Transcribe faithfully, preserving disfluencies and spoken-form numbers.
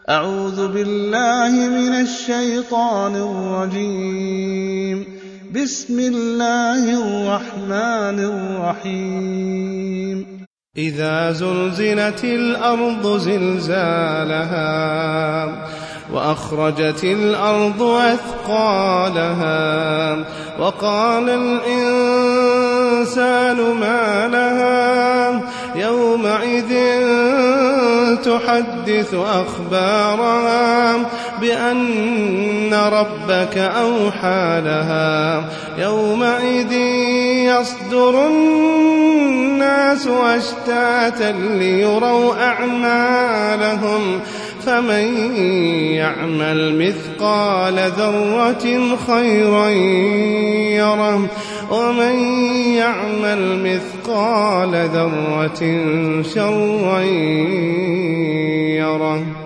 أعوذ بالله من الشيطان الرجيم. بسم الله الرحمن الرحيم. إذا زلزلت الأرض زلزالها وأخرجت الأرض أثقالها وقال الإنسان ما لها يومئذ تحدث أخبارها بأن ربك أوحى لها يومئذ يصدر الناس أشتاتا ليروا أعمالهم فمن يعمل مثقال ذرة خيرا يره ومن يعمل مثقال ذرة شرا يره.